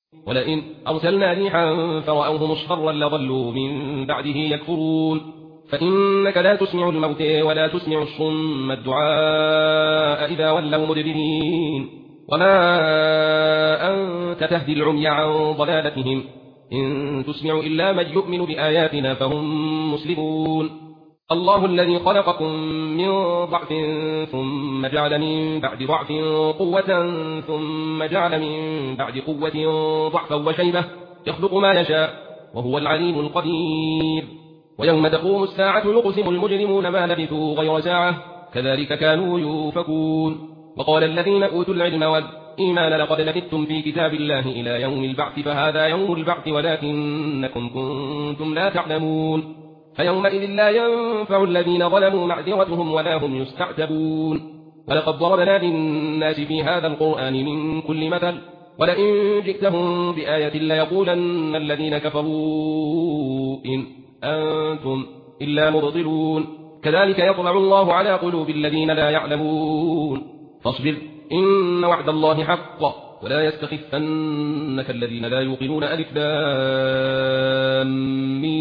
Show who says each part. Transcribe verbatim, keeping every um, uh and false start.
Speaker 1: ولئن أرسلنا ريحا فرأوه مصفرا لظلوا من بعده يكفرون فإنك لا تسمع الموت ولا تسمع الصم الدعاء إذا ولوا مدبرين وما أنت تهدي العمي عن ضلالتهم إن تسمع إلا من يؤمن بآياتنا فهم مسلمون الله الذي خلقكم من ضعف ثم جعل من بعد ضعف قوة ثم جعل من بعد قوة ضعفا وشيبة يخلق ما يشاء وهو العليم القدير ويوم تقوم الساعة يقسم المجرمون ما لبثوا غير ساعة كذلك كانوا يؤفكون وقال الذين أوتوا العلم والإيمان لقد لبثتم في كتاب الله إلى يوم البعث فهذا يوم البعث ولكنكم كنتم لا تعلمون فيومئذ لا ينفع الذين ظلموا معذرتهم ولا هم يستعتبون ولقد ضربنا للناس في هذا القرآن من كل مثل ولئن جئتهم بآية ليقولن الذين كفروا إن أنتم إلا مبطلون كذلك يطبع الله على قلوب الذين لا يعلمون فاصبر إن وعد الله حق ولا يستخفنك الذين لا يوقنون ألف لام ميم